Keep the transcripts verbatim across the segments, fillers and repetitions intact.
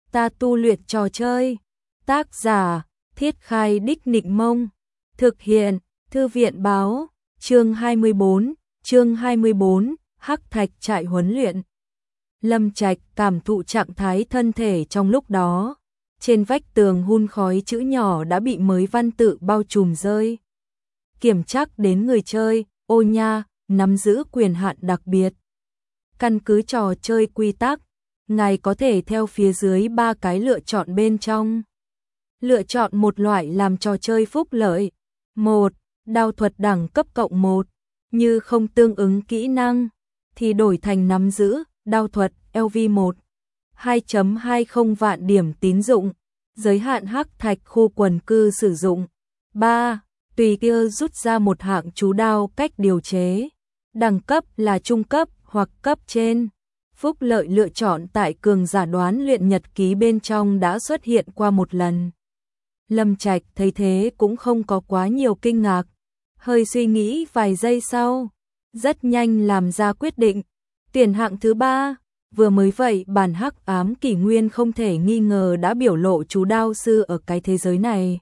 ta tu luyện trò chơi. Tác giả, Thiết Khai Đích Nịnh Mông. Thực hiện, Thư viện Báo. Chương hai mươi bốn, chương hai mươi bốn, Hắc Thạch trại huấn luyện. Lâm Trạch cảm thụ trạng thái thân thể trong lúc đó. Trên vách tường hun khói chữ nhỏ đã bị mới văn tự bao trùm rơi. Kiểm trắc đến người chơi, ô nha, nắm giữ quyền hạn đặc biệt. Căn cứ trò chơi quy tắc, ngài có thể theo phía dưới ba cái lựa chọn bên trong. Lựa chọn một loại làm trò chơi phúc lợi. một. Đao thuật đẳng cấp cộng một. Như không tương ứng kỹ năng, thì đổi thành nắm giữ, đao thuật, L V một. hai phẩy hai mươi vạn điểm tín dụng. Giới hạn hắc thạch khu quần cư sử dụng. ba. Tùy kia rút ra một hạng chú đao cách điều chế. Đẳng cấp là trung cấp hoặc cấp trên. Phúc lợi lựa chọn tại cường giả đoán luyện nhật ký bên trong đã xuất hiện qua một lần. Lâm Trạch thấy thế cũng không có quá nhiều kinh ngạc. Hơi suy nghĩ vài giây sau, rất nhanh làm ra quyết định. Tuyển hạng thứ ba, vừa mới vậy bản hắc ám kỷ nguyên không thể nghi ngờ đã biểu lộ chú đao sư ở cái thế giới này.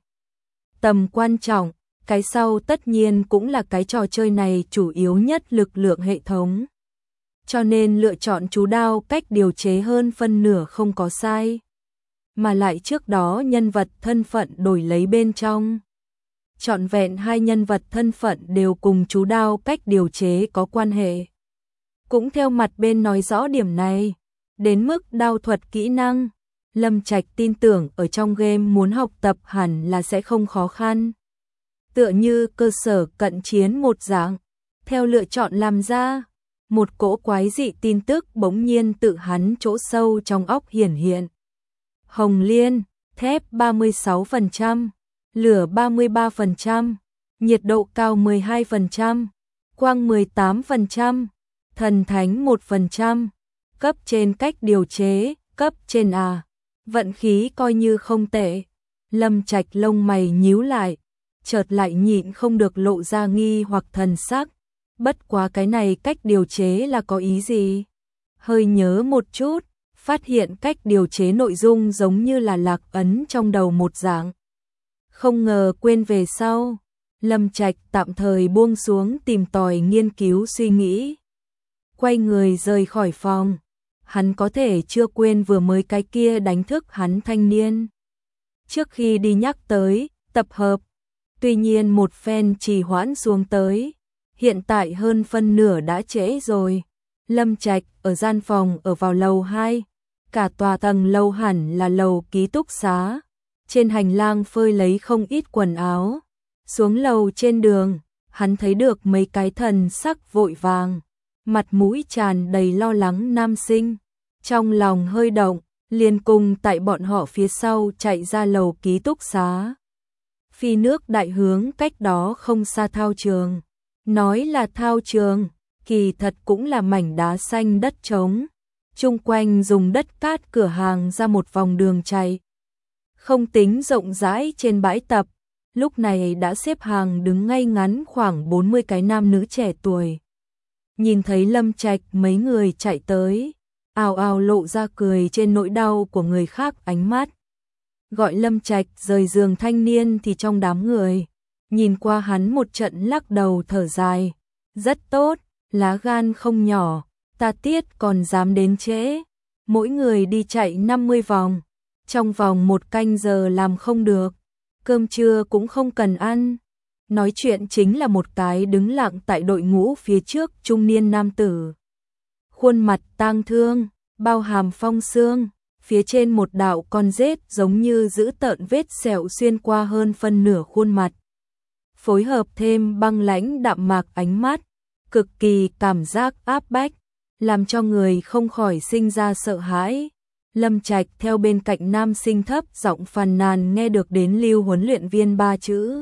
Tầm quan trọng, cái sau tất nhiên cũng là cái trò chơi này chủ yếu nhất lực lượng hệ thống. Cho nên lựa chọn chú đao cách điều chế hơn phân nửa không có sai. Mà lại trước đó nhân vật thân phận đổi lấy bên trong. Trọn vẹn hai nhân vật thân phận đều cùng chú đao cách điều chế có quan hệ. Cũng theo mặt bên nói rõ điểm này. Đến mức đao thuật kỹ năng, Lâm Trạch tin tưởng ở trong game muốn học tập hẳn là sẽ không khó khăn. Tựa như cơ sở cận chiến một dạng. Theo lựa chọn làm ra, một cỗ quái dị tin tức bỗng nhiên tự hắn chỗ sâu trong óc hiển hiện. Hồng liên, thép ba mươi sáu phần trăm, lửa ba mươi ba phần trăm, nhiệt độ cao mười hai phần trăm, quang mười tám phần trăm, thần thánh một phần trăm, cấp trên cách điều chế, cấp trên à. Vận khí coi như không tệ. Lâm Trạch lông mày nhíu lại, chợt lại nhịn không được lộ ra nghi hoặc thần sắc. Bất quá cái này cách điều chế là có ý gì? Hơi nhớ một chút, phát hiện cách điều chế nội dung giống như là lạc ấn trong đầu một dạng. Không ngờ quên về sau, Lâm Trạch tạm thời buông xuống tìm tòi nghiên cứu suy nghĩ. Quay người rời khỏi phòng, hắn có thể chưa quên vừa mới cái kia đánh thức hắn thanh niên. Trước khi đi nhắc tới, tập hợp, tuy nhiên một phen trì hoãn xuống tới. Hiện tại hơn phân nửa đã trễ rồi. Lâm Trạch ở gian phòng ở vào lầu hai. Cả tòa tầng lâu hẳn là lầu ký túc xá. Trên hành lang phơi lấy không ít quần áo. Xuống lầu trên đường, hắn thấy được mấy cái thần sắc vội vàng. Mặt mũi tràn đầy lo lắng nam sinh. Trong lòng hơi động, liền cùng tại bọn họ phía sau chạy ra lầu ký túc xá. Phi nước đại hướng cách đó không xa thao trường. Nói là thao trường, kỳ thật cũng là mảnh đá xanh đất trống. Chung quanh dùng đất cát cửa hàng ra một vòng đường chạy. Không tính rộng rãi trên bãi tập, lúc này đã xếp hàng đứng ngay ngắn khoảng bốn mươi cái nam nữ trẻ tuổi. Nhìn thấy Lâm Trạch mấy người chạy tới, ào ào lộ ra cười trên nỗi đau của người khác ánh mắt. Gọi Lâm Trạch rời giường thanh niên thì trong đám người. Nhìn qua hắn một trận lắc đầu thở dài. Rất tốt, lá gan không nhỏ, ta tiết còn dám đến trễ. Mỗi người đi chạy năm mươi vòng. Trong vòng một canh giờ làm không được. Cơm trưa cũng không cần ăn. Nói chuyện chính là một cái đứng lặng tại đội ngũ phía trước trung niên nam tử. Khuôn mặt tang thương, bao hàm phong xương. Phía trên một đạo con rết giống như giữ tợn vết sẹo xuyên qua hơn phân nửa khuôn mặt. Phối hợp thêm băng lãnh đạm mạc ánh mắt, cực kỳ cảm giác áp bách, làm cho người không khỏi sinh ra sợ hãi. Lâm Trạch theo bên cạnh nam sinh thấp giọng phàn nàn nghe được đến lưu huấn luyện viên ba chữ.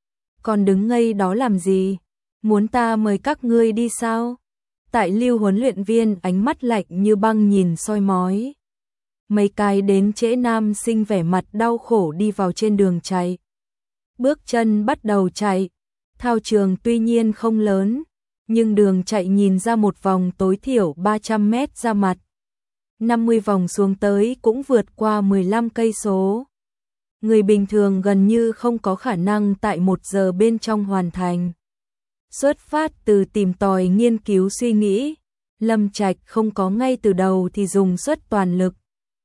Còn đứng ngây đó làm gì? Muốn ta mời các ngươi đi sao? Tại lưu huấn luyện viên ánh mắt lạnh như băng nhìn soi mói. Mấy cái đến trễ nam sinh vẻ mặt đau khổ đi vào trên đường chạy. Bước chân bắt đầu chạy. Thao trường tuy nhiên không lớn, nhưng đường chạy nhìn ra một vòng tối thiểu ba trăm mét ra mặt. năm mươi vòng xuống tới cũng vượt qua mười lăm cây số. Người bình thường gần như không có khả năng tại một giờ bên trong hoàn thành. Xuất phát từ tìm tòi nghiên cứu suy nghĩ, Lâm Trạch không có ngay từ đầu thì dùng suất toàn lực,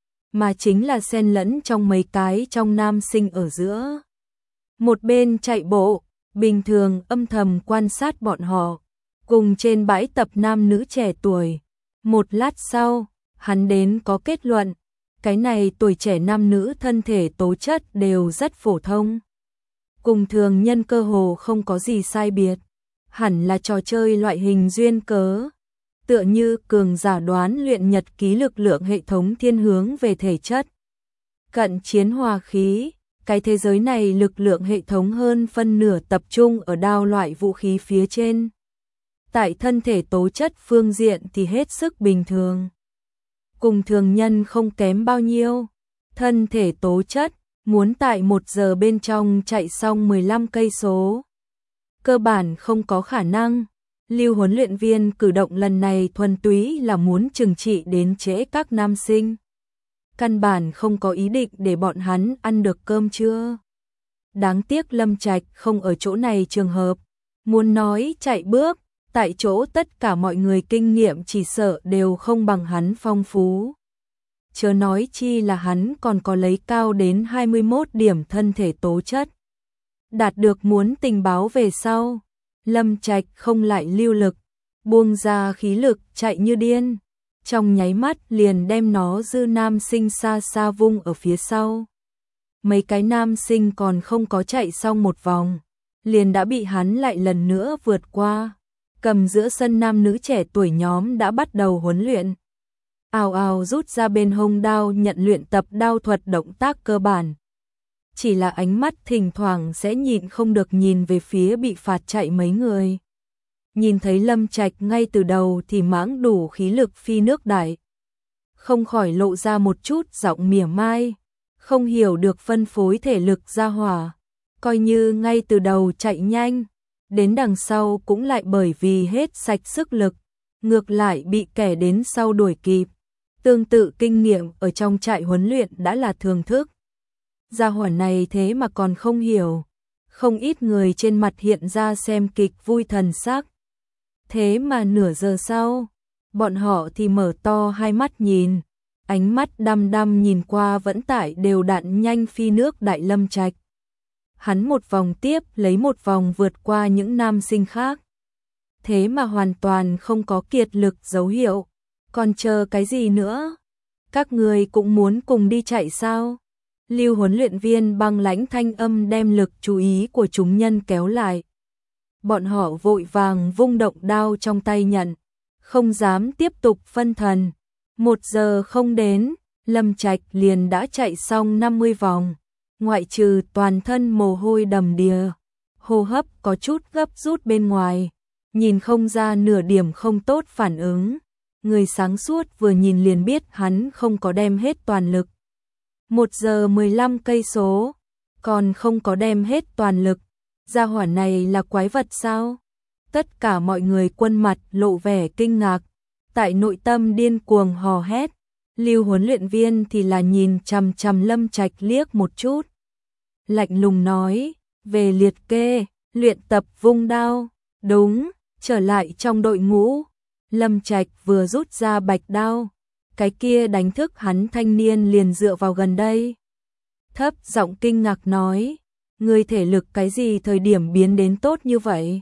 mà chính là xen lẫn trong mấy cái trong nam sinh ở giữa. Một bên chạy bộ, bình thường âm thầm quan sát bọn họ, cùng trên bãi tập nam nữ trẻ tuổi. Một lát sau, hắn đến có kết luận, cái này tuổi trẻ nam nữ thân thể tố chất đều rất phổ thông. Cùng thường nhân cơ hồ không có gì sai biệt, hẳn là trò chơi loại hình duyên cớ. Tựa như cường giả đoán luyện nhật ký lực lượng hệ thống thiên hướng về thể chất. Cận chiến hòa khí, cái thế giới này lực lượng hệ thống hơn phân nửa tập trung ở đao loại vũ khí phía trên. Tại thân thể tố chất phương diện thì hết sức bình thường. Cùng thường nhân không kém bao nhiêu. Thân thể tố chất, muốn tại một giờ bên trong chạy xong mười lăm cây số. Cơ bản không có khả năng. Lưu huấn luyện viên cử động lần này thuần túy là muốn trừng trị đến trễ các nam sinh. Căn bản không có ý định để bọn hắn ăn được cơm trưa. Đáng tiếc Lâm Trạch không ở chỗ này trường hợp. Muốn nói chạy bước, tại chỗ tất cả mọi người kinh nghiệm chỉ sợ đều không bằng hắn phong phú. Chớ nói chi là hắn còn có lấy cao đến hai mươi mốt điểm thân thể tố chất. Đạt được muốn tình báo về sau, Lâm Trạch không lại lưu lực, buông ra khí lực chạy như điên. Trong nháy mắt liền đem nó dư nam sinh xa xa vung ở phía sau. Mấy cái nam sinh còn không có chạy xong một vòng, liền đã bị hắn lại lần nữa vượt qua. Cầm giữa sân nam nữ trẻ tuổi nhóm đã bắt đầu huấn luyện. Ào ào rút ra bên hông đao nhận luyện tập đao thuật động tác cơ bản. Chỉ là ánh mắt thỉnh thoảng sẽ nhịn không được nhìn về phía bị phạt chạy mấy người. Nhìn thấy Lâm Trạch ngay từ đầu thì mãng đủ khí lực phi nước đại. Không khỏi lộ ra một chút giọng mỉa mai, không hiểu được phân phối thể lực ra hỏa. Coi như ngay từ đầu chạy nhanh, đến đằng sau cũng lại bởi vì hết sạch sức lực, ngược lại bị kẻ đến sau đuổi kịp. Tương tự kinh nghiệm ở trong trại huấn luyện đã là thường thức. Gia hỏa này thế mà còn không hiểu. Không ít người trên mặt hiện ra xem kịch vui thần sắc. Thế mà nửa giờ sau, bọn họ thì mở to hai mắt nhìn, ánh mắt đăm đăm nhìn qua vẫn tải đều đặn nhanh phi nước đại Lâm Trạch. Hắn một vòng tiếp lấy một vòng vượt qua những nam sinh khác. Thế mà hoàn toàn không có kiệt lực dấu hiệu. Còn chờ cái gì nữa? Các người cũng muốn cùng đi chạy sao? Lưu huấn luyện viên băng lãnh thanh âm đem lực chú ý của chúng nhân kéo lại. Bọn họ vội vàng vung động đao trong tay nhận, không dám tiếp tục phân thần. Một giờ không đến, Lâm Trạch liền đã chạy xong năm mươi vòng, ngoại trừ toàn thân mồ hôi đầm đìa, hô hấp có chút gấp rút bên ngoài, nhìn không ra nửa điểm không tốt phản ứng. Người sáng suốt vừa nhìn liền biết hắn không có đem hết toàn lực. Một giờ mười lăm cây số, còn không có đem hết toàn lực. Gia hỏa này là quái vật sao? Tất cả mọi người quân mặt lộ vẻ kinh ngạc, tại nội tâm điên cuồng hò hét. Lưu huấn luyện viên thì là nhìn chằm chằm Lâm Trạch liếc một chút. Lạnh lùng nói, về liệt kê, luyện tập vung đao. Đúng, trở lại trong đội ngũ. Lâm Trạch vừa rút ra bạch đao, cái kia đánh thức hắn thanh niên liền dựa vào gần đây. Thấp giọng kinh ngạc nói, người thể lực cái gì thời điểm biến đến tốt như vậy?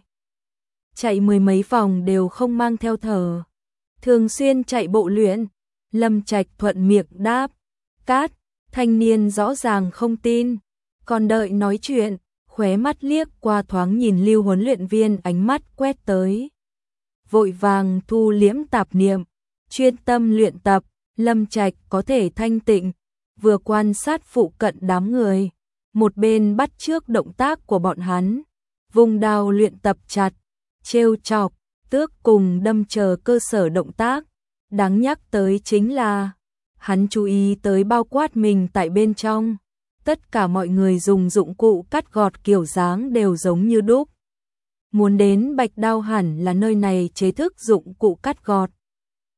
Chạy mười mấy vòng đều không mang theo thở. Thường xuyên chạy bộ luyện. Lâm Trạch thuận miệng đáp. Cát, thanh niên rõ ràng không tin. Còn đợi nói chuyện, khóe mắt liếc qua thoáng nhìn Lưu huấn luyện viên ánh mắt quét tới. Vội vàng thu liễm tạp niệm, chuyên tâm luyện tập. Lâm Trạch có thể thanh tịnh, vừa quan sát phụ cận đám người, một bên bắt chước động tác của bọn hắn, vùng đao luyện tập chặt, trêu chọc, tước cùng đâm chờ cơ sở động tác. Đáng nhắc tới chính là, hắn chú ý tới bao quát mình tại bên trong, tất cả mọi người dùng dụng cụ cắt gọt kiểu dáng đều giống như đúc. Muốn đến bạch đao hẳn là nơi này chế thức dụng cụ cắt gọt.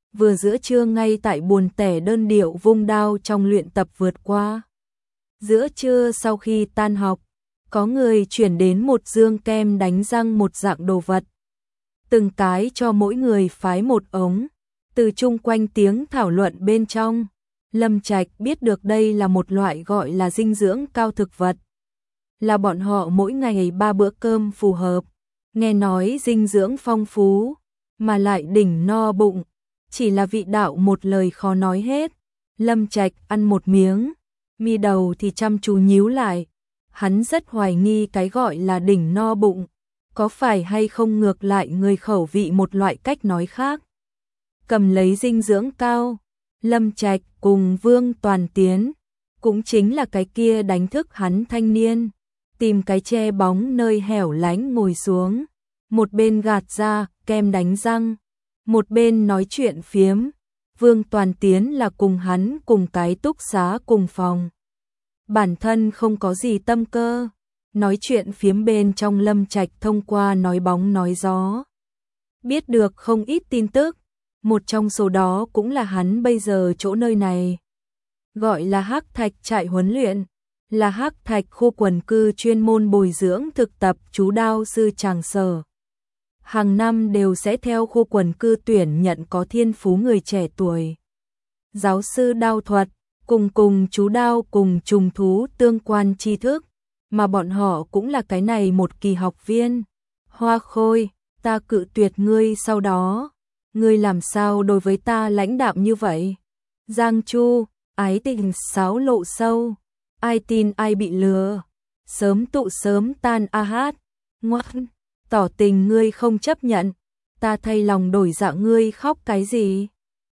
vừa giữa trưa ngay tại buồn tẻ đơn điệu vung đao trong luyện tập vượt qua. Giữa trưa sau khi tan học, có người chuyển đến một dương kem đánh răng một dạng đồ vật. Từng cái cho mỗi người phái một ống, từ chung quanh tiếng thảo luận bên trong. Lâm Trạch biết được đây là một loại gọi là dinh dưỡng cao thực vật. Là bọn họ mỗi ngày ba bữa cơm phù hợp, nghe nói dinh dưỡng phong phú, mà lại đỉnh no bụng. Chỉ là vị đạo một lời khó nói hết. Lâm Trạch ăn một miếng, mi đầu thì chăm chú nhíu lại. Hắn rất hoài nghi cái gọi là đỉnh no bụng, có phải hay không ngược lại người khẩu vị một loại cách nói khác. Cầm lấy dinh dưỡng cao, Lâm Trạch cùng Vương Toàn Tiến, cũng chính là cái kia đánh thức hắn thanh niên, tìm cái che bóng nơi hẻo lánh ngồi xuống, một bên gạt ra kem đánh răng, một bên nói chuyện phiếm. Vương Toàn Tiến là cùng hắn cùng cái túc xá cùng phòng. Bản thân không có gì tâm cơ, nói chuyện phiếm bên trong Lâm Trạch thông qua nói bóng nói gió. Biết được không ít tin tức, một trong số đó cũng là hắn bây giờ chỗ nơi này. Gọi là Hắc Thạch trại huấn luyện, là Hắc Thạch khu quần cư chuyên môn bồi dưỡng thực tập chú đao sư tràng sở. Hàng năm đều sẽ theo khu quần cư tuyển nhận có thiên phú người trẻ tuổi. Giáo sư đao thuật, cùng cùng chú đao cùng trùng thú tương quan tri thức, mà bọn họ cũng là cái này một kỳ học viên. Hoa Khôi, ta cự tuyệt ngươi sau đó, ngươi làm sao đối với ta lãnh đạm như vậy? Giang Chu, ái tình sáo lộ sâu, ai tin ai bị lừa, sớm tụ sớm tan a hát, ngoan, tỏ tình ngươi không chấp nhận, ta thay lòng đổi dạ ngươi khóc cái gì?